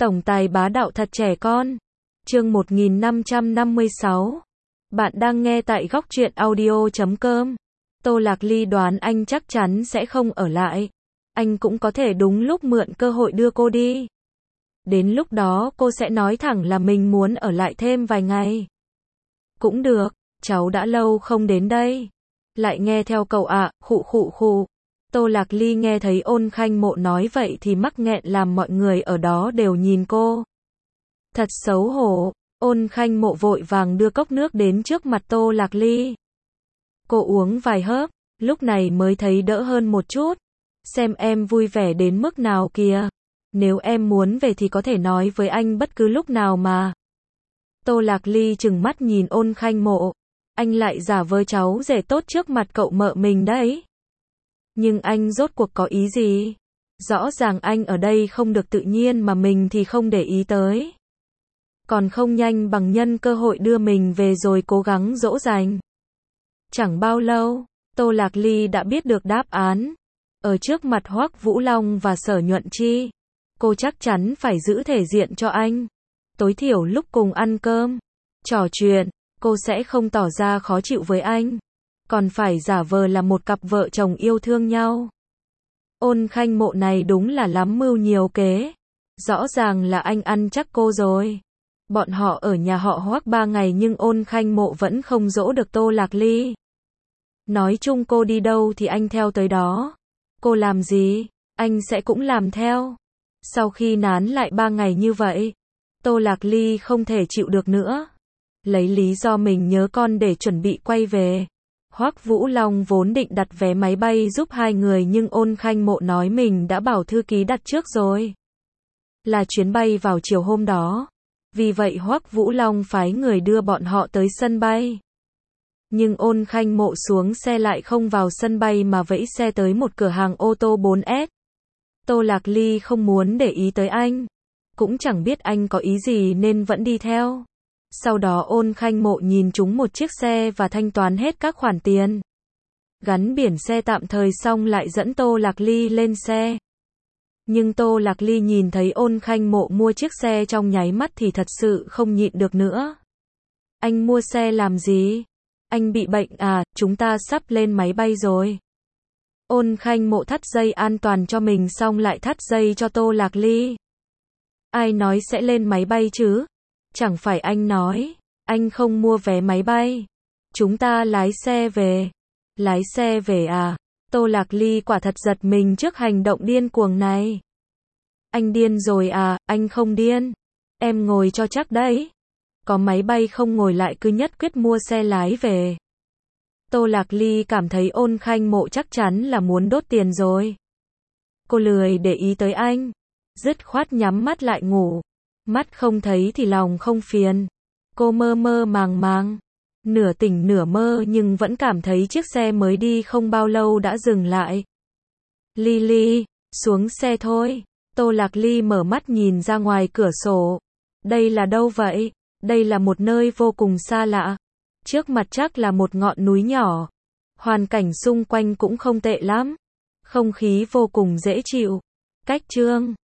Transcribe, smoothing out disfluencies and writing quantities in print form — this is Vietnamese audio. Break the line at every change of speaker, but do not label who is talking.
Tổng tài bá đạo thật trẻ con. Chương 1556. Bạn đang nghe tại góc truyện audio.com. Tô Lạc Ly đoán anh chắc chắn sẽ không ở lại. Anh cũng có thể đúng lúc mượn cơ hội đưa cô đi. Đến lúc đó cô sẽ nói thẳng là mình muốn ở lại thêm vài ngày. Cũng được, cháu đã lâu không đến đây. Lại nghe theo cậu ạ, khụ khụ khụ. Tô Lạc Ly nghe thấy Ôn Khanh Mộ nói vậy thì mắc nghẹn làm mọi người ở đó đều nhìn cô. Thật xấu hổ, Ôn Khanh Mộ vội vàng đưa cốc nước đến trước mặt Tô Lạc Ly. Cô uống vài hớp, lúc này mới thấy đỡ hơn một chút. Xem em vui vẻ đến mức nào kìa. Nếu em muốn về thì có thể nói với anh bất cứ lúc nào mà. Tô Lạc Ly trừng mắt nhìn Ôn Khanh Mộ. Anh lại giả vờ cháu rể tốt trước mặt cậu mợ mình đấy. Nhưng anh rốt cuộc có ý gì? Rõ ràng anh ở đây không được tự nhiên mà mình thì không để ý tới. Còn không nhanh bằng nhân cơ hội đưa mình về rồi cố gắng dỗ dành. Chẳng bao lâu, Tô Lạc Ly đã biết được đáp án. Ở trước mặt Hoắc Vũ Long và Sở Nhuận Chi, cô chắc chắn phải giữ thể diện cho anh. Tối thiểu lúc cùng ăn cơm, trò chuyện, cô sẽ không tỏ ra khó chịu với anh. Còn phải giả vờ là một cặp vợ chồng yêu thương nhau. Ôn Khanh Mộ này đúng là lắm mưu nhiều kế. Rõ ràng là anh ăn chắc cô rồi. Bọn họ ở nhà họ Hoắc 3 ngày nhưng Ôn Khanh Mộ vẫn không dỗ được Tô Lạc Ly. Nói chung cô đi đâu thì anh theo tới đó. Cô làm gì, anh sẽ cũng làm theo. Sau khi nán lại 3 ngày như vậy, Tô Lạc Ly không thể chịu được nữa. Lấy lý do mình nhớ con để chuẩn bị quay về. Hoắc Vũ Long vốn định đặt vé máy bay giúp hai người nhưng Ôn Khanh Mộ nói mình đã bảo thư ký đặt trước rồi. Là chuyến bay vào chiều hôm đó. Vì vậy Hoắc Vũ Long phái người đưa bọn họ tới sân bay. Nhưng Ôn Khanh Mộ xuống xe lại không vào sân bay mà vẫy xe tới một cửa hàng ô tô 4S. Tô Lạc Ly không muốn để ý tới anh. Cũng chẳng biết anh có ý gì nên vẫn đi theo. Sau đó Ôn Khanh Mộ nhìn trúng một chiếc xe và thanh toán hết các khoản tiền. Gắn biển xe tạm thời xong lại dẫn Tô Lạc Ly lên xe. Nhưng Tô Lạc Ly nhìn thấy Ôn Khanh Mộ mua chiếc xe trong nháy mắt thì thật sự không nhịn được nữa. Anh mua xe làm gì? Anh bị bệnh à, chúng ta sắp lên máy bay rồi. Ôn Khanh Mộ thắt dây an toàn cho mình xong lại thắt dây cho Tô Lạc Ly. Ai nói sẽ lên máy bay chứ? Chẳng phải anh nói, anh không mua vé máy bay. Chúng ta lái xe về. Lái xe về à? Tô Lạc Ly quả thật giật mình trước hành động điên cuồng này. Anh điên rồi à? Anh không điên. Em ngồi cho chắc đấy. Có máy bay không ngồi lại cứ nhất quyết mua xe lái về. Tô Lạc Ly cảm thấy Ôn Khanh Mộ chắc chắn là muốn đốt tiền rồi. Cô lười để ý tới anh. Dứt khoát nhắm mắt lại ngủ. Mắt không thấy thì lòng không phiền. Cô mơ mơ màng màng. Nửa tỉnh nửa mơ nhưng vẫn cảm thấy chiếc xe mới đi không bao lâu đã dừng lại. Ly Ly, xuống xe thôi. Tô Lạc Ly mở mắt nhìn ra ngoài cửa sổ. Đây là đâu vậy? Đây là một nơi vô cùng xa lạ. Trước mặt chắc là một ngọn núi nhỏ. Hoàn cảnh xung quanh cũng không tệ lắm. Không khí vô cùng dễ chịu. Cách chương